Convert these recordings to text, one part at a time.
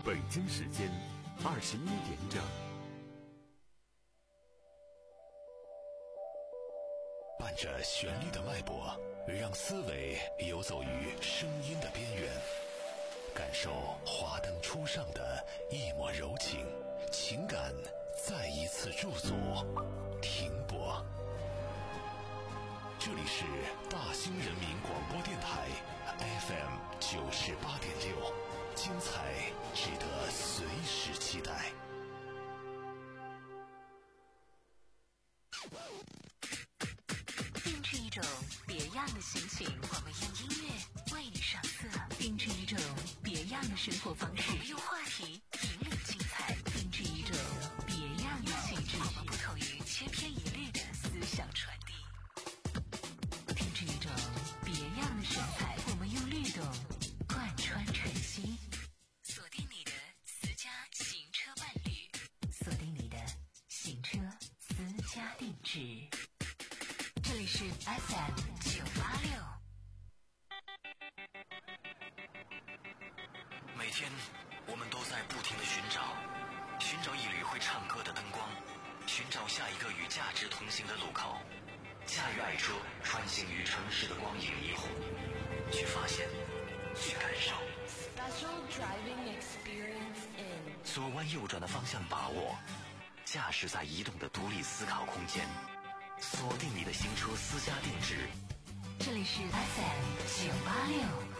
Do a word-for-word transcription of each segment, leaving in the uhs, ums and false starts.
北京时间二十一点整。 伴着旋律的脉搏，让思维游走于声音的边缘，感受华灯初上的一抹柔情，情感再一次驻足停泊。这里是大兴人民广播电台 F M 九十八点六，精彩值得随时期待。 定制一种别样的心情，我们用音乐为你上色；定制一种别样的生活方式，我们用话题引领精彩；定制一种别样的气质，我们不同于千篇一律的思想传递；定制一种别样的神采，我们用律动贯穿晨曦。锁定你的私家行车伴侣，锁定你的行车私家定制。这里是 F M 九八六。 每天我们都在不停地寻找，寻找一缕会唱歌的灯光，寻找下一个与价值同行的路口，驾驭爱车穿行于城市的光影霓虹，去发现，去感受。 Special driving experience in 左弯右转的方向把握，驾驶在移动的独立思考空间，锁定你的行车私家定制。 这里是 F M 九八六。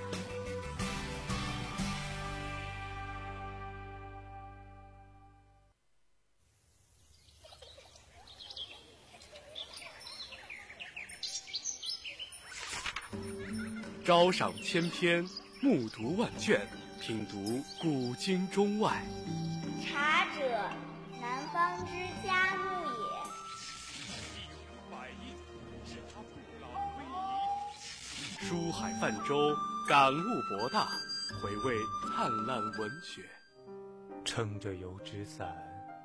朝赏千篇，暮读万卷，品读古今中外。 茶者，南方之佳木也。 书海泛舟，感悟博大，回味灿烂文学。 撑着油纸伞，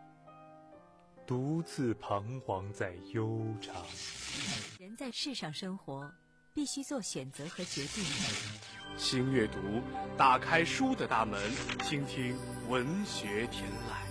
独自彷徨在悠长。 人在世上生活，必须做选择和决定。 新阅读，打开书的大门，倾听文学天籁。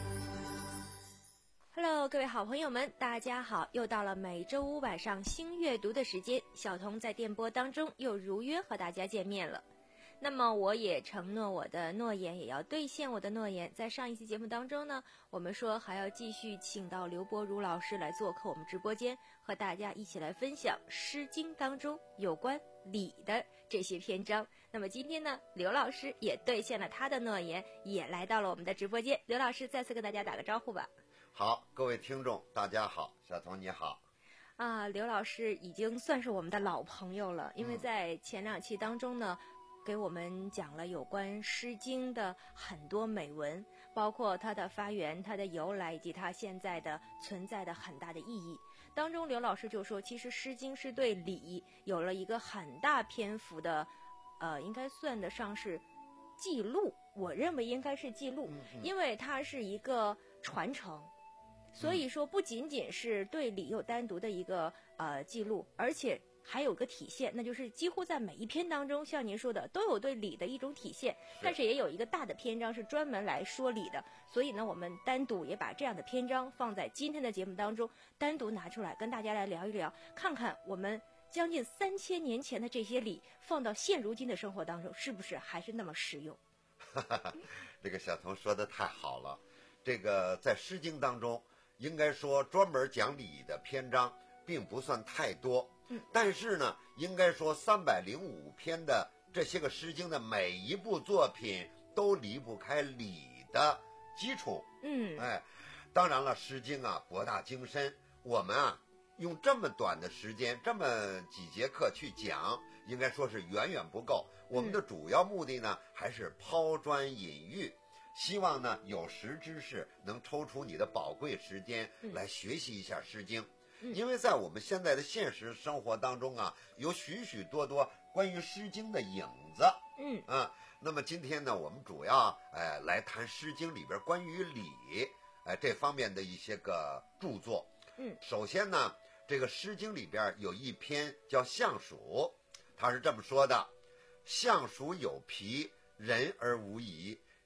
Hello， 各位好朋友们，大家好！又到了每周五晚上新阅读的时间，小童在电波当中又如约和大家见面了。那么我也承诺我的诺言，也要兑现我的诺言。在上一期节目当中呢，我们说还要继续请到刘伯儒老师来做客我们直播间，和大家一起来分享《诗经》当中有关礼的这些篇章。那么今天呢，刘老师也兑现了他的诺言，也来到了我们的直播间。刘老师再次跟大家打个招呼吧。 好，各位听众大家好，小童你好。 啊，刘老师已经算是我们的老朋友了，因为在前两期当中呢，给我们讲了有关《诗经》的很多美文，包括它的发源、它的由来以及它现在的存在的很大的意义。当中刘老师就说，其实《诗经》是对礼有了一个很大篇幅的呃，应该算得上是记录，我认为应该是记录，因为它是一个传承。所以说不仅仅是对礼有单独的一个呃记录，而且还有个体现，那就是几乎在每一篇当中，像您说的都有对礼的一种体现，但是也有一个大的篇章是专门来说礼的。所以呢，我们单独也把这样的篇章放在今天的节目当中，单独拿出来跟大家来聊一聊，看看我们将近三千年前的这些礼放到现如今的生活当中，是不是还是那么实用？ 这个小童说的太好了，这个在《诗经》当中应该说专门讲礼的篇章并不算太多，嗯，但是呢，应该说三百零五篇的这些个《诗经》的每一部作品都离不开礼的基础，嗯，哎，当然了，《诗经》啊博大精深，我们啊用这么短的时间，这么几节课去讲，应该说是远远不够。我们的主要目的呢，还是抛砖引玉。希望呢有识之士能抽出你的宝贵时间来学习一下《诗经》，嗯，因为在我们现在的现实生活当中啊，有许许多多关于《诗经》的影子，嗯啊，那么今天呢，我们主要哎来谈《诗经》里边关于礼哎这方面的一些个著作，嗯，首先呢，这个《诗经》里边有一篇叫《象属》，它是这么说的：象属有皮，人而无仪。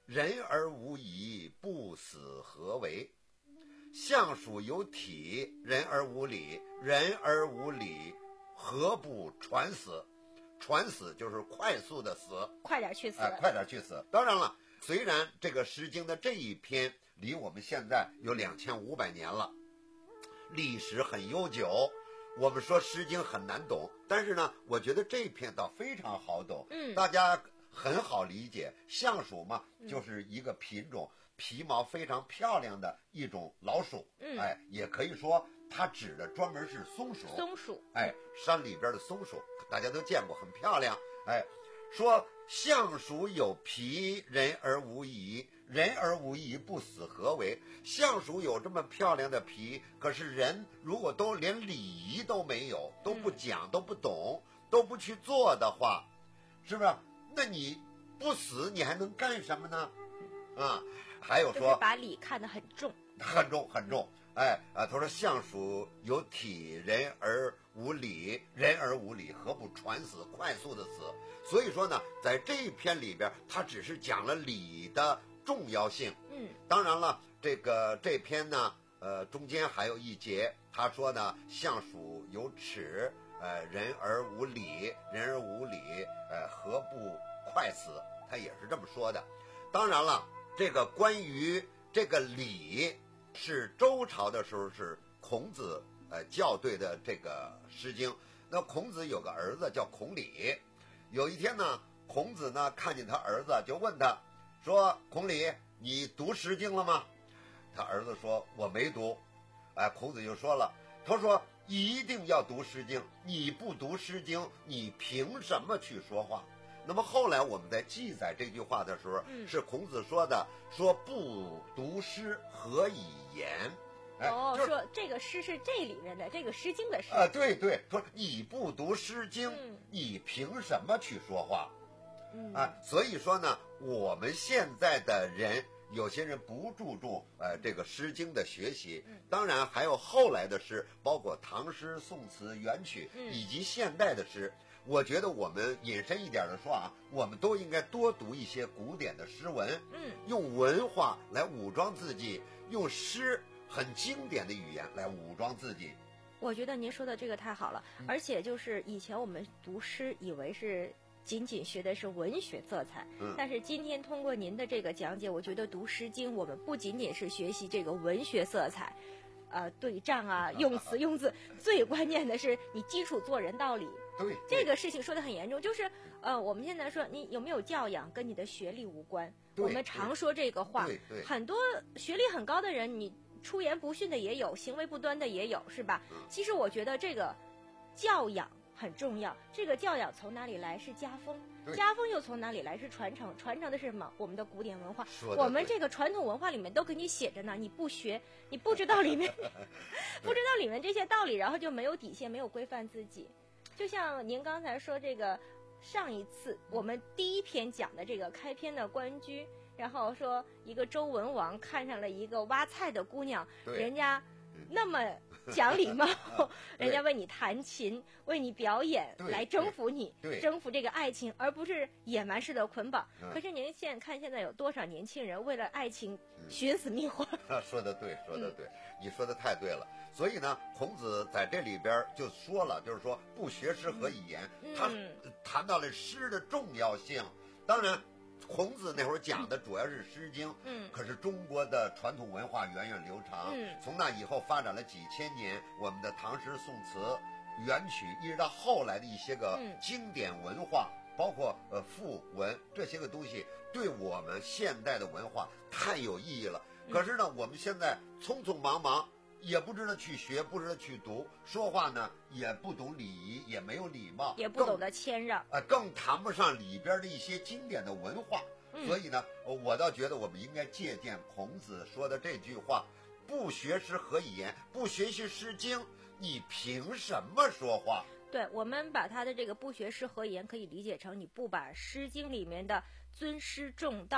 人而无仪，不死何为？相属有体，人而无礼，人而无礼，何不传死？传死就是快速的死， 快点去死， 哎，快点去死。当然了，虽然这个《诗经》的这一篇离我们现在有两千五百年了，历史很悠久，我们说《诗经》很难懂，但是呢，我觉得这一篇倒非常好懂， 嗯， 大家很好理解。象鼠嘛，就是一个品种，皮毛非常漂亮的一种老鼠， 嗯， 哎，也可以说它指的专门是松鼠， 松鼠， 哎，山里边的松鼠，大家都见过，很漂亮，哎，说象鼠有皮，人而无仪，人而无仪，不死何为？象鼠有这么漂亮的皮，可是人如果都连礼仪都没有，都不讲，都不懂，都不去做的话，是不是？那你不死，你还能干什么呢？啊，还有说， 就是把礼看得很重， 很重很重。哎啊，他说象鼠有体，人而无礼，人而无礼，何不传死？快速的死。所以说呢，在这一篇里边，他只是讲了礼的重要性。 嗯， 当然了，这个这篇呢，呃，中间还有一节，他说呢，象鼠有齿，呃，人而无礼，人而无礼，呃，何不快死？他也是这么说的。当然了，这个关于这个礼，是周朝的时候是孔子呃校对的这个《诗经》。那孔子有个儿子叫孔鲤，有一天呢，孔子呢看见他儿子，就问他说：“孔鲤，你读《诗经》了吗？”他儿子说：“我没读。”哎，孔子就说了，他说：“一定要读《诗经》，你不读《诗经》，你凭什么去说话？”那么后来我们在记载这句话的时候， 嗯、 是孔子说的，说不读诗何以言？哎、 哦， 就是、 说这个诗是这里面的，这个《诗经》的诗啊，对对，说你不读《诗经》 嗯， 你凭什么去说话？ 嗯啊，所以说呢，我们现在的人，有些人不注重呃这个《诗经》的学习，当然还有后来的诗，包括唐诗、宋词、元曲，以及现代的诗。我觉得我们引申一点的说啊，我们都应该多读一些古典的诗文， 嗯， 用文化来武装自己，用诗很经典的语言来武装自己。 我觉得您说的这个太好了， 嗯、 而且就是以前我们读诗以为是仅仅学的是文学色彩， 嗯， 但是今天通过您的这个讲解，我觉得读《诗经》我们不仅仅是学习这个文学色彩，呃，对仗啊，用词用字，最关键的是你基础做人道理。 对， 这个事情说得很严重，就是呃，我们现在说你有没有教养跟你的学历无关，我们常说这个话， 对对， 很多学历很高的人，你出言不逊的也有，行为不端的也有，是吧？ 嗯、 其实我觉得这个教养很重要，这个教养从哪里来？是家风，家风又从哪里来？是传承，传承的是什么？我们的古典文化，我们这个传统文化里面都给你写着呢，你不学，你不知道里面不知道里面这些道理，然后就没有底线，没有规范自己。就像您刚才说这个，上一次我们第一篇讲的这个开篇的关雎，然后说一个周文王看上了一个挖菜的姑娘，人家那么讲礼貌，人家为你弹琴，为你表演，来征服你，征服这个爱情，而不是野蛮式的捆绑。可是您现在看，现在有多少年轻人为了爱情寻死觅活？ 说得对，说得对，你说的太对了。所以呢，孔子在这里边就说了，就是说不学诗何以言？ 嗯、 他谈到了诗的重要性。当然，孔子那会儿讲的主要是《诗经》， 嗯， 可是中国的传统文化源远流长， 嗯， 从那以后发展了几千年，我们的唐诗、宋词、元曲，一直到后来的一些个经典文化， 嗯、 包括呃赋文这些个东西，对我们现代的文化太有意义了。 嗯、 可是呢，我们现在匆匆忙忙。也不知道去学，不知道去读，说话呢也不懂礼仪，也没有礼貌， 也不懂得谦让， 啊、呃，更谈不上里边的一些经典的文化。 嗯、 所以呢，我倒觉得我们应该借鉴孔子说的这句话：“不学诗何以言？不学习《诗经》，你凭什么说话？” 对，我们把他的这个“不学诗何以言”可以理解成你不把《诗经》里面的尊师重道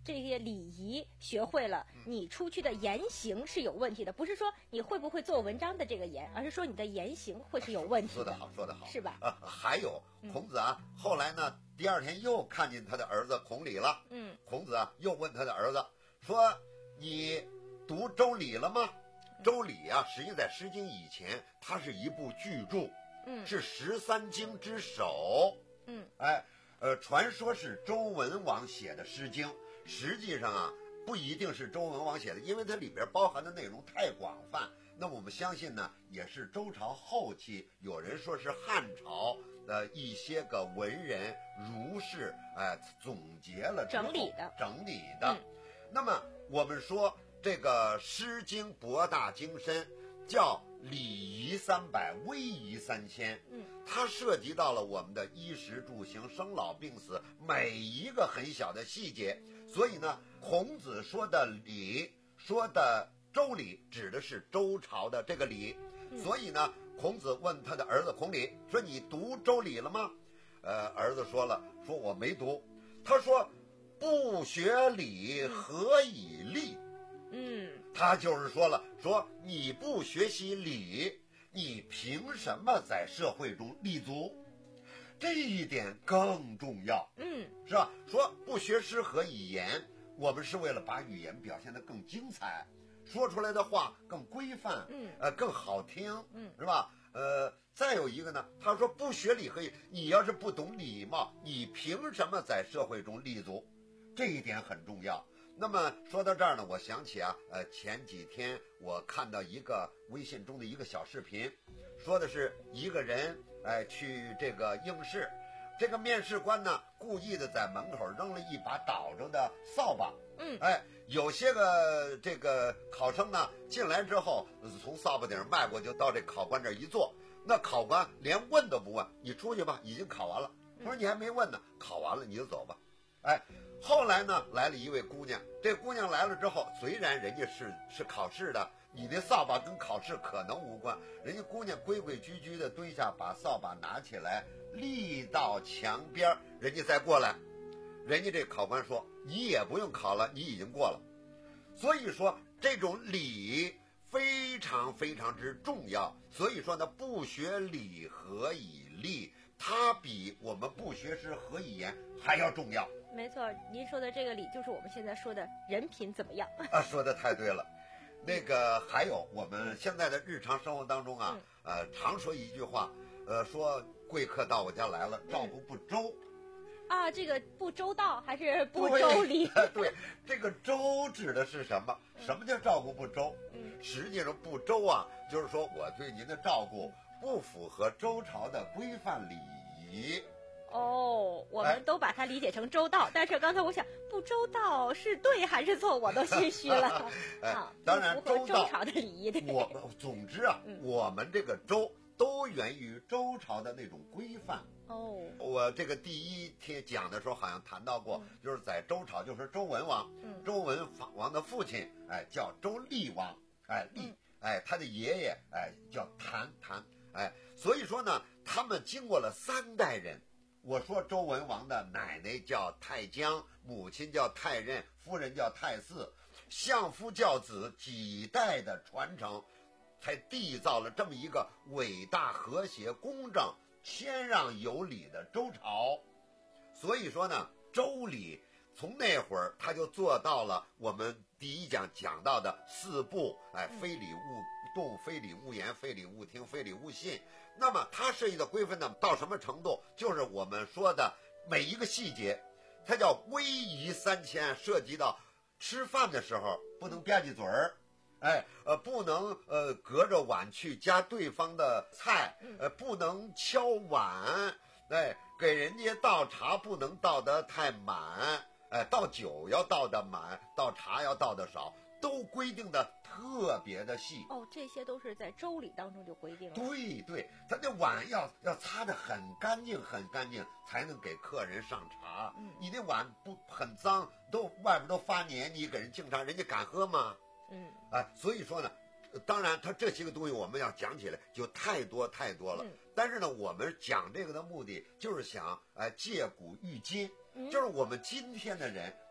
这些礼仪学会了，你出去的言行是有问题的，不是说你会不会做文章的这个言，而是说你的言行会是有问题的。 说得好，说得好， 是吧？ 啊，还有孔子啊，嗯、后来呢，第二天又看见他的儿子孔鲤了。嗯，孔子啊，又问他的儿子说：“你读《周礼》了吗？”《周礼》啊，实际在《诗经》以前，它是一部巨著，嗯，是十三经之首。嗯，哎，呃，传说是周文王写的《诗经》。实际上啊，不一定是周文王写的，因为它里边包含的内容太广泛。那我们相信呢，也是周朝后期，有人说是汉朝的一些个文人儒士，哎、呃，总结了之后整理的， 整理的。嗯、那么我们说这个《诗经》博大精深，叫礼仪三百，威仪三千。嗯，它涉及到了我们的衣食住行、生老病死每一个很小的细节。所以呢，孔子说的礼，说的周礼，指的是周朝的这个礼。嗯、所以呢，孔子问他的儿子孔鲤说：“你读周礼了吗？”呃，儿子说了，说我没读。他说：“不学礼，何以立？”嗯，他就是说了，说你不学习礼，你凭什么在社会中立足？这一点更重要，嗯，是吧？说不学诗何以言？我们是为了把语言表现得更精彩，说出来的话更规范，嗯，呃，更好听，嗯，是吧？呃，再有一个呢，他说不学礼何以？你要是不懂礼貌，你凭什么在社会中立足？这一点很重要。那么说到这儿呢，我想起啊，呃，前几天我看到一个微信中的一个小视频，说的是一个人哎去这个应试，这个面试官呢故意的在门口扔了一把倒着的扫把，嗯，哎，有些个这个考生呢进来之后，从扫把顶上迈过就到这考官这儿一坐，那考官连问都不问，你出去吧，已经考完了。他说你还没问呢，考完了你就走吧，哎。后来呢，来了一位姑娘。这姑娘来了之后，虽然人家是是考试的，你那扫把跟考试可能无关。人家姑娘规规矩矩的蹲下，把扫把拿起来，立到墙边，人家再过来。人家这考官说：“你也不用考了，你已经过了。”所以说，这种礼非常非常之重要。所以说呢，不学礼何以立？它比我们不学诗何以言还要重要。 没错，您说的这个礼就是我们现在说的人品怎么样啊？说的太对了。那个还有我们现在的日常生活当中啊，嗯、呃，常说一句话，呃，说贵客到我家来了，照顾不周。 啊，这个不周到还是不周礼？ 对，对，这个周指的是什么？什么叫照顾不周？嗯，实际上不周啊，就是说我对您的照顾不符合周朝的规范礼仪。 哦，我们都把它理解成周到，哎、但是刚才我想，不周到是对还是错，我都心虚了。 哎、啊，当然不符合周朝的礼仪。 我们总之啊，嗯、我们这个周都源于周朝的那种规范。哦，我这个第一天讲的时候好像谈到过，嗯、就是在周朝，就是周文王，嗯、周文王的父亲，哎，叫周厉王，哎，厉，嗯、哎，他的爷爷，哎，叫谭谭，哎，所以说呢，他们经过了三代人。我说周文王的奶奶叫太姜，母亲叫太任，夫人叫太姒，相夫教子几代的传承，才缔造了这么一个伟大、和谐、公正、谦让有礼的周朝。所以说呢，周礼从那会儿他就做到了我们第一讲讲到的四不，哎，非礼勿动，非礼勿言，非礼勿听，非礼勿信。那么它设计的规范呢，到什么程度？就是我们说的每一个细节，它叫威仪三千，涉及到吃饭的时候不能吧唧嘴儿，哎，呃，不能呃隔着碗去夹对方的菜，呃，不能敲碗，哎，给人家倒茶不能倒得太满，哎，倒酒要倒得满，倒茶要倒得少。都规定的特别的细哦，这些都是在周礼当中就规定了。 对对，咱那碗要要擦得很干净很干净，才能给客人上茶。嗯，你那碗不很脏，都外边都发黏，你给人敬茶，人家敢喝吗？嗯，哎，所以说呢，当然他这些个东西我们要讲起来就太多太多了。嗯、但是呢，我们讲这个的目的就是想哎、呃、借古喻今。就是我们今天的人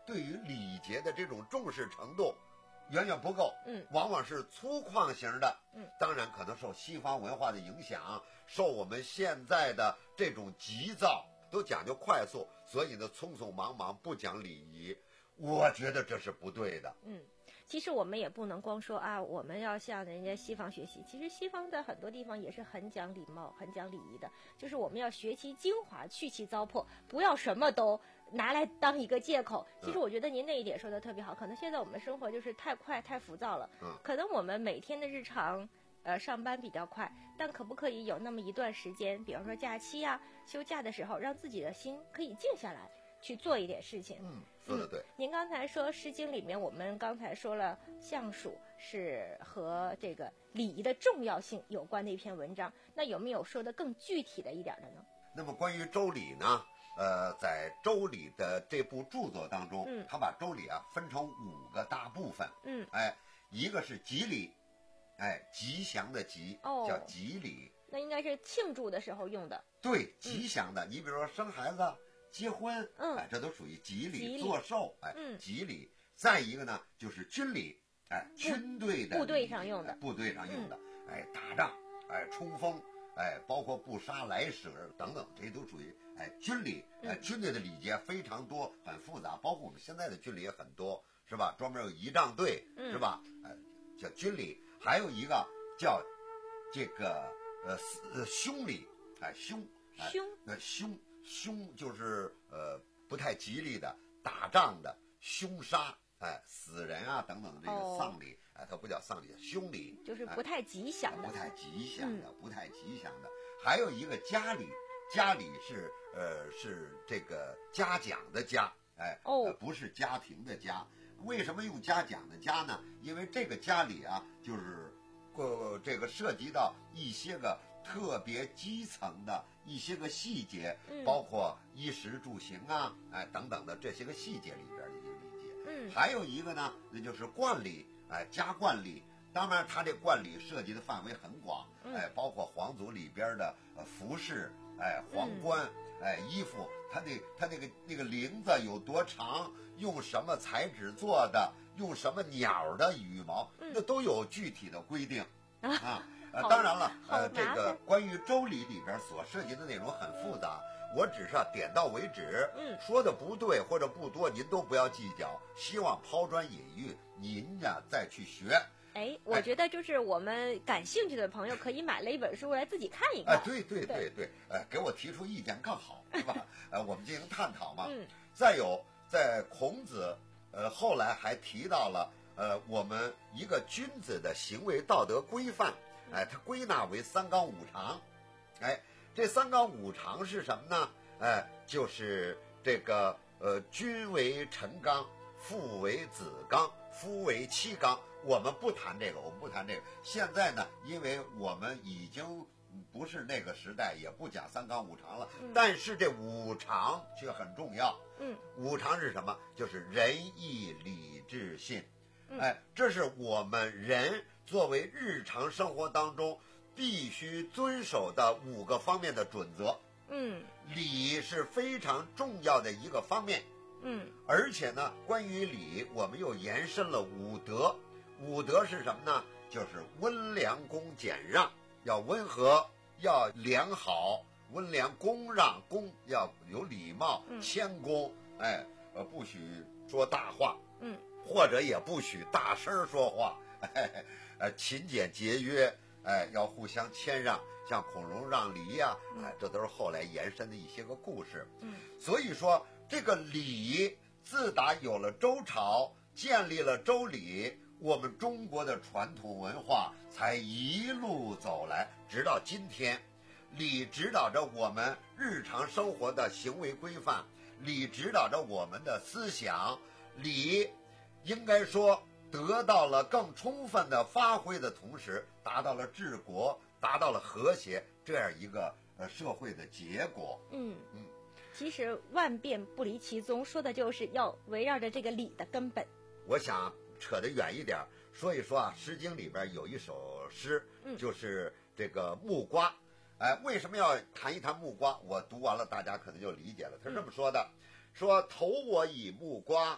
对于礼节的这种重视程度远远不够， 嗯， 往往是粗犷型的， 嗯， 当然可能受西方文化的影响，受我们现在的这种急躁，都讲究快速，所以呢匆匆忙忙不讲礼仪，我觉得这是不对的。 嗯，其实我们也不能光说啊，我们要向人家西方学习。其实西方的很多地方也是很讲礼貌、很讲礼仪的，就是我们要学其精华，去其糟粕，不要什么都拿来当一个借口。其实我觉得您那一点说的特别好，可能现在我们生活就是太快、太浮躁了， 嗯， 可能我们每天的日常。呃，上班比较快，但可不可以有那么一段时间，比方说假期呀、休假的时候，让自己的心可以静下来，去做一点事情。 嗯，说得对。 嗯、您刚才说《诗经》里面，我们刚才说了相属是和这个礼仪的重要性有关的一篇文章，那有没有说的更具体的一点的呢？ 那么关于周礼呢？呃，在周礼的这部著作当中， 嗯， 他把周礼啊分成五个大部分。 嗯， 哎，一个是吉礼。哎，吉祥的吉、 哦、 叫吉礼， 那应该是庆祝的时候用的。 对，吉祥的，嗯、你比如说生孩子、结婚， 嗯， 哎，这都属于吉礼。 吉礼做寿，哎， 嗯， 吉礼。再一个呢，就是军礼，哎，军队的部队上用的， 部队上用的，嗯、哎，打仗，哎，冲锋，哎，包括不杀来使等等，这些都属于哎军礼。哎，军队的礼节非常多，很复杂，包括我们现在的军礼也很多，是吧？专门有仪仗队， 嗯、 是吧？哎，叫军礼。还有一个叫这个呃呃凶礼，哎凶凶呃凶凶就是呃不太吉利的，打仗的凶杀，哎死人啊等等的这个丧礼，哦、哎它不叫丧礼，凶礼就是不太吉祥的， 哎、不太吉祥的， 嗯、 不太吉祥的。还有一个嘉礼，嘉礼是呃是这个嘉奖的嘉，哎哦、 呃、不是家庭的家。为什么用嘉奖的嘉呢？因为这个嘉礼啊，就是呃这个涉及到一些个特别基层的一些个细节， 嗯、 包括衣食住行啊，哎等等的这些个细节里边的一些礼节。 嗯， 还有一个呢，那就是冠礼，哎加冠礼。当然，它这冠礼涉及的范围很广， 嗯、 哎，包括皇族里边的呃服饰，哎皇冠， 嗯、 哎衣服，它那它那个那个领子有多长？用什么材质做的？用什么鸟的羽毛？ 嗯、 那都有具体的规定啊。 啊呃，当然了，呃， 这个关于周礼里边所涉及的内容很复杂，我只是点到为止。 嗯， 说的不对或者不多，您都不要计较。希望抛砖引玉，您呀再去学。 哎，我觉得就是我们感兴趣的朋友可以买了一本书来自己看一看。 哎，对对对对，哎，给我提出意见更好，是吧？呃，我们进行探讨嘛。 嗯。 再有，在孔子，呃，后来还提到了，呃，我们一个君子的行为道德规范，哎，它归纳为三纲五常。哎，这三纲五常是什么呢？哎，就是这个呃，君为臣纲，父为子纲，夫为妻纲。我们不谈这个，我们不谈这个。现在呢，因为我们已经不是那个时代，也不讲三纲五常了。 嗯、 但是这五常却很重要。 嗯， 五常是什么？就是仁义礼智信。 嗯、 哎，这是我们人作为日常生活当中必须遵守的五个方面的准则。 嗯， 礼是非常重要的一个方面。 嗯， 而且呢，关于礼，我们又延伸了五德。五德是什么呢？就是温良恭俭让，要温和，要良好，温良恭让，恭要有礼貌， 嗯、 谦恭，哎，呃，不许说大话， 嗯， 或者也不许大声说话，哎，呃，勤俭节约，哎，要互相谦让，像孔融让梨呀、啊，哎，这都是后来延伸的一些个故事。 嗯， 所以说这个礼，自打有了周朝，建立了周礼。我们中国的传统文化才一路走来，直到今天。礼指导着我们日常生活的行为规范，礼指导着我们的思想，礼应该说得到了更充分的发挥的同时，达到了治国，达到了和谐这样一个呃社会的结果。 嗯嗯， 其实万变不离其宗，说的就是要围绕着这个礼的根本。 我想扯得远一点，说一说啊，《诗经》里边有一首诗， 嗯、 就是这个木瓜。哎，为什么要谈一谈木瓜？我读完了，大家可能就理解了。他是这么说的：说投我以木瓜，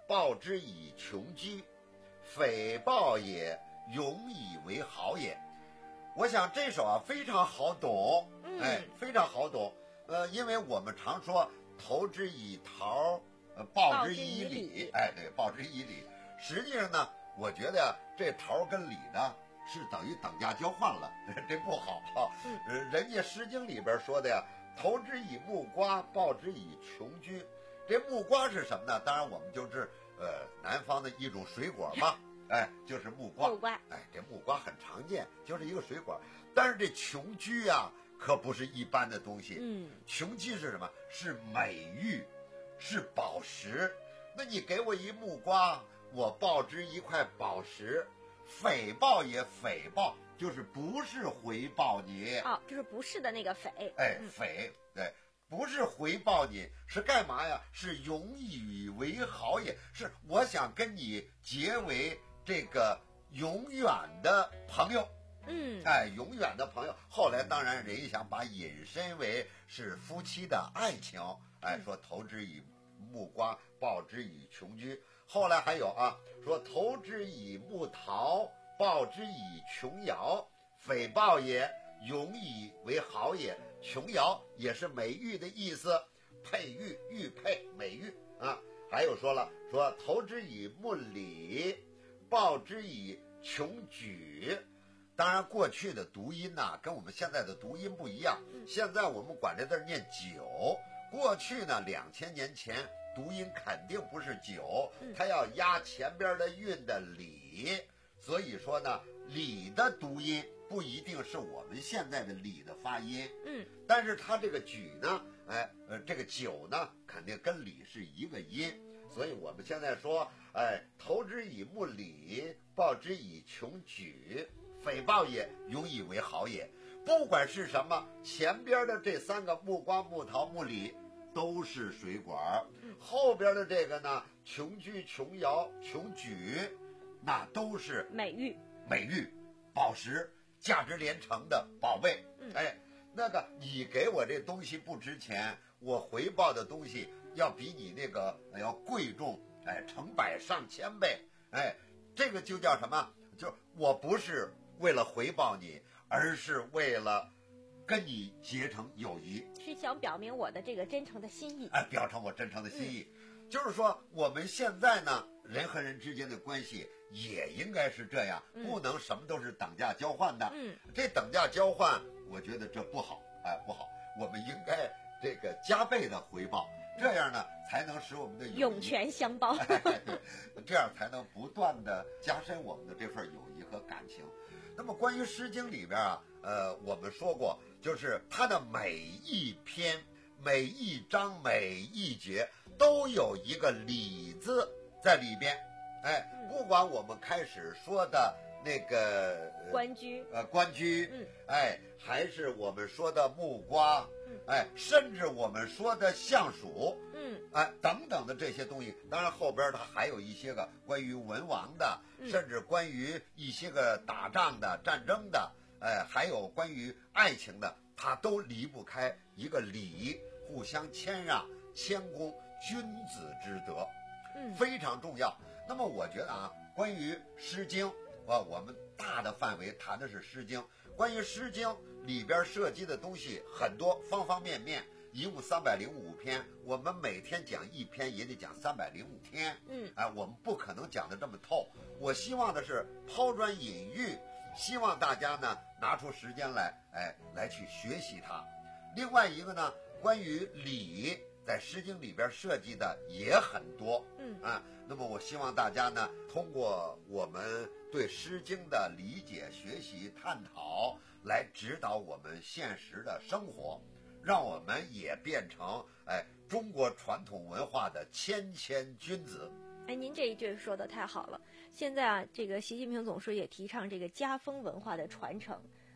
报之以穷居，匪报也，永以为好也。我想这首啊非常好懂，哎，非常好懂。呃，因为我们常说投之以桃，呃，报之以李，哎，对，报之以李。实际上呢，我觉得这桃跟李呢是等于等价交换了，这不好。呃，人家《诗经》里边说的呀，投之以木瓜，报之以穷居。这木瓜是什么呢？当然我们就是呃南方的一种水果嘛，哎，就是木瓜。 木瓜， 哎，这木瓜很常见，就是一个水果。但是这穷居啊，可不是一般的东西。 嗯， 穷居是什么？是美玉，是宝石。那你给我一木瓜，我报之一块宝石，匪报也，匪报就是不是回报你。 哦，就是不是的那个匪。 哎，匪，对。不是回报你，是干嘛呀？是永以为好也，是我想跟你结为这个永远的朋友。 嗯， 哎，永远的朋友。后来当然人家想把引申为是夫妻的爱情，哎，说投之以木瓜，报之以穷居。后来还有啊，说投之以木桃，报之以琼瑶，匪报也，永以为好也。琼瑶也是美玉的意思，佩玉，玉佩，美玉啊。还有说了，说投之以木李，报之以穷举。当然过去的读音呐、啊，跟我们现在的读音不一样。现在我们管这字念九，过去呢两千年前读音肯定不是九，它要压前边的韵的李。所以说呢，李的读音不一定是我们现在的李的发音， 嗯， 但是它这个举呢，哎，呃，这个九呢，肯定跟李是一个音，所以我们现在说，哎，投之以木李，报之以穷举，匪报也，永以为好也。不管是什么，前边的这三个木瓜、木桃、木李都是水果，后边的这个呢，穷居、琼瑶、穷举，那都是美玉， 美玉，宝石。价值连城的宝贝，哎，那个你给我这东西不值钱，我回报的东西要比你那个要贵重，哎，成百上千倍，哎，这个就叫什么？就我不是为了回报你，而是为了跟你结成友谊， 是想表明我的这个真诚的心意， 哎，表成我真诚的心意。嗯、就是说，我们现在呢，人和人之间的关系。也应该是这样，不能什么都是等价交换的。 嗯， 这等价交换，我觉得这不好，哎，不好。我们应该这个加倍的回报，这样呢，才能使我们的友谊涌泉相报。 哎、对，这样才能不断的加深我们的这份友谊和感情。那么，关于《诗经》里边啊，呃，我们说过，就是它的每一篇、每一章、每一节都有一个“礼”字在里边。哎，不管我们开始说的那个关雎， 呃，关雎， 嗯， 哎，还是我们说的木瓜， 嗯， 哎，甚至我们说的橡树， 嗯， 哎，等等的这些东西，当然后边它还有一些个关于文王的， 嗯、 甚至关于一些个打仗的、战争的，哎，还有关于爱情的，它都离不开一个礼，互相谦让、谦恭，君子之德， 嗯， 非常重要。那么我觉得啊，关于《诗经》啊，我们大的范围谈的是《诗经》。关于《诗经》里边涉及的东西很多，方方面面，一共三百零五篇，我们每天讲一篇，也得讲三百零五天。 嗯， 哎，我们不可能讲得这么透。我希望的是抛砖引玉，希望大家呢拿出时间来，哎，来去学习它。另外一个呢，关于礼，在《诗经》里边设计的也很多。 嗯啊。那么我希望大家呢，通过我们对《诗经》的理解、学习、探讨，来指导我们现实的生活，让我们也变成哎中国传统文化的谦谦君子。 哎，您这一句说的太好了。现在啊，这个习近平总书记也提倡这个家风文化的传承。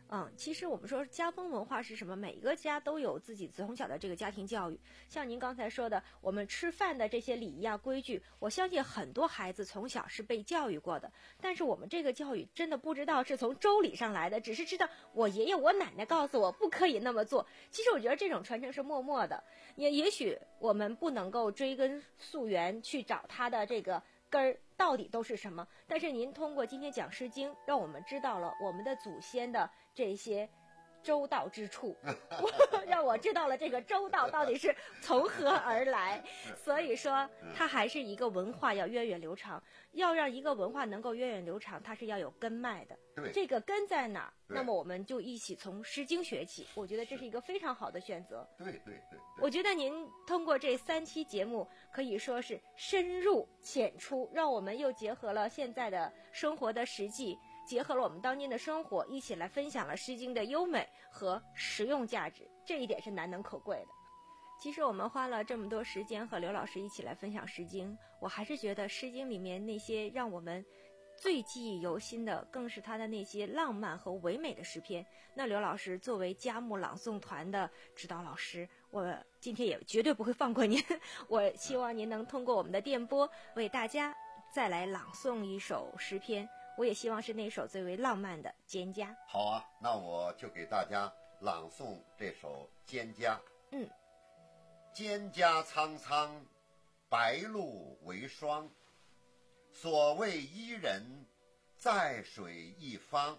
嗯，其实我们说家风文化是什么？每一个家都有自己从小的这个家庭教育。像您刚才说的，我们吃饭的这些礼仪啊规矩，我相信很多孩子从小是被教育过的。但是我们这个教育真的不知道是从周礼上来的，只是知道我爷爷我奶奶告诉我不可以那么做。其实我觉得这种传承是默默的，也也许我们不能够追根溯源去找它的这个根儿到底都是什么。但是您通过今天讲《诗经》，让我们知道了我们的祖先的这些周到之处，让我知道了这个周到到底是从何而来。所以说它还是一个文化要源远流长，要让一个文化能够源远流长，它是要有根脉的。 对， 这个根在哪儿？那么我们就一起从《诗经》学起，我觉得这是一个非常好的选择。 对对 对, 对， 我觉得您通过这三期节目可以说是深入浅出，让我们又结合了现在的生活的实际，结合了我们当今的生活，一起来分享了《诗经》的优美和实用价值，这一点是难能可贵的。其实我们花了这么多时间和刘老师一起来分享《诗经》，我还是觉得《诗经》里面那些让我们最记忆犹新的，更是他的那些浪漫和唯美的诗篇。那刘老师作为嘉木朗诵团的指导老师，我今天也绝对不会放过您。我希望您能通过我们的电波为大家再来朗诵一首诗篇，我也希望是那首最为浪漫的《蒹葭》。 好啊，那我就给大家朗诵这首《蒹葭》。 嗯， 蒹葭苍苍，白露为霜。所谓伊人，在水一方。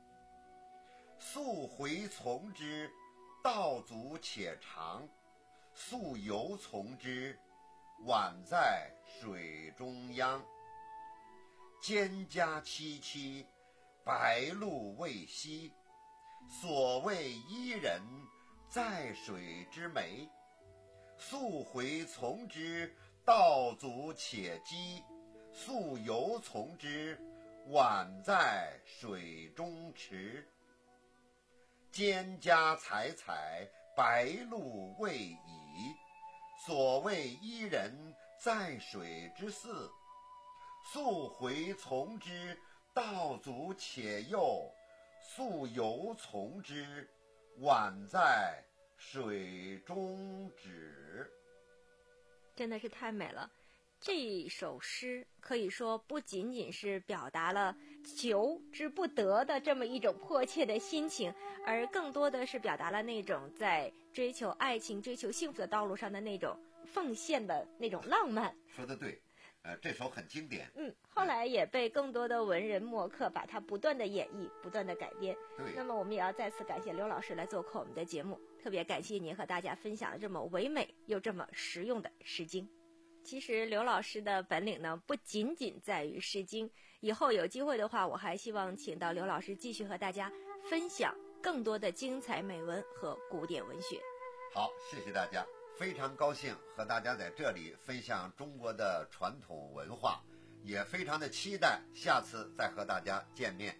溯洄从之，道阻且长；溯游从之，宛在水中央。蒹葭萋萋，白露未晞。所谓伊人，在水之湄。溯洄从之，道阻且跻；溯游从之，宛在水中坻。蒹葭采采，白露未已。所谓伊人，在水之涘。溯洄从之，道阻且右；溯游从之，宛在水中止。 真的是太美了。这首诗可以说不仅仅是表达了求之不得的这么一种迫切的心情，而更多的是表达了那种在追求爱情、追求幸福的道路上的那种奉献的那种浪漫。 说得对，呃，这首很经典。 嗯，后来也被更多的文人墨客把它不断的演绎，不断的改编。 对。 那么我们也要再次感谢刘老师来做客我们的节目，特别感谢您和大家分享了这么唯美又这么实用的《诗经》。其实刘老师的本领呢，不仅仅在于《诗经》，以后有机会的话，我还希望请到刘老师继续和大家分享更多的精彩美文和古典文学。 好，谢谢大家，非常高兴和大家在这里分享中国的传统文化，也非常的期待下次再和大家见面。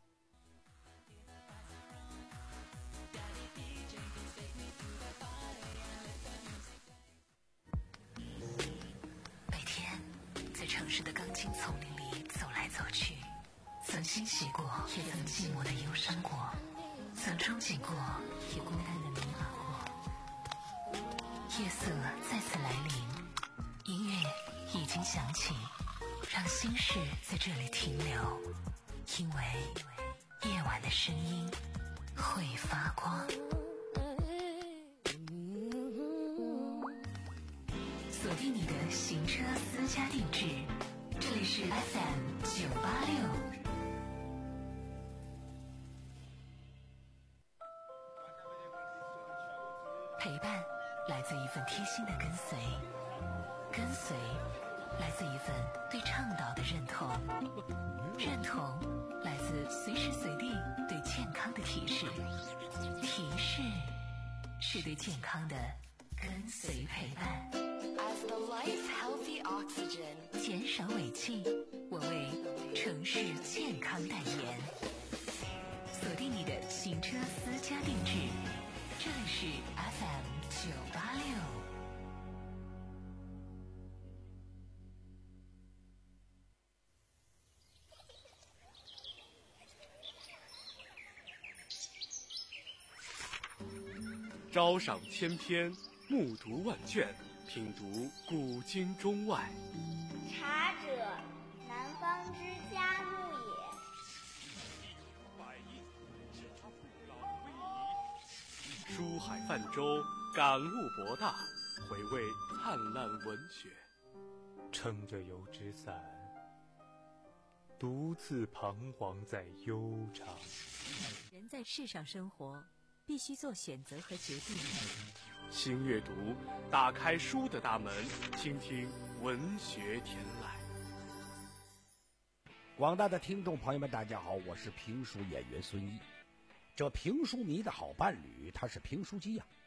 城市的钢筋丛林里走来走去，曾欣喜过，也曾寂寞的忧伤过，曾憧憬过，也孤单的迷茫过。夜色再次来临，音乐已经响起，让心事在这里停留，因为夜晚的声音会发光。锁定你的行车私家定制，这里是 F M 九八六。陪伴来自一份贴心的跟随，跟随来自一份对倡导的认同，认同来自随时随地对健康的提示，提示是对健康的跟随陪伴。As the life healthy oxygen， 减少尾气，我为城市健康代言。锁定你的行车私家定制，这里是 F M 九八六。 朝赏千篇，暮读万卷，品读古今中外。 茶者，南方之嘉木也。 书海泛舟，感悟博大，回味灿烂文学。 撑着油纸伞，独自彷徨在悠长。 人在世上生活，必须做选择和决定。 新阅读，打开书的大门，倾听文学天籁。 广大的听众朋友们，大家好，我是评书演员孙一。这评书迷的好伴侣，他是评书机呀、啊。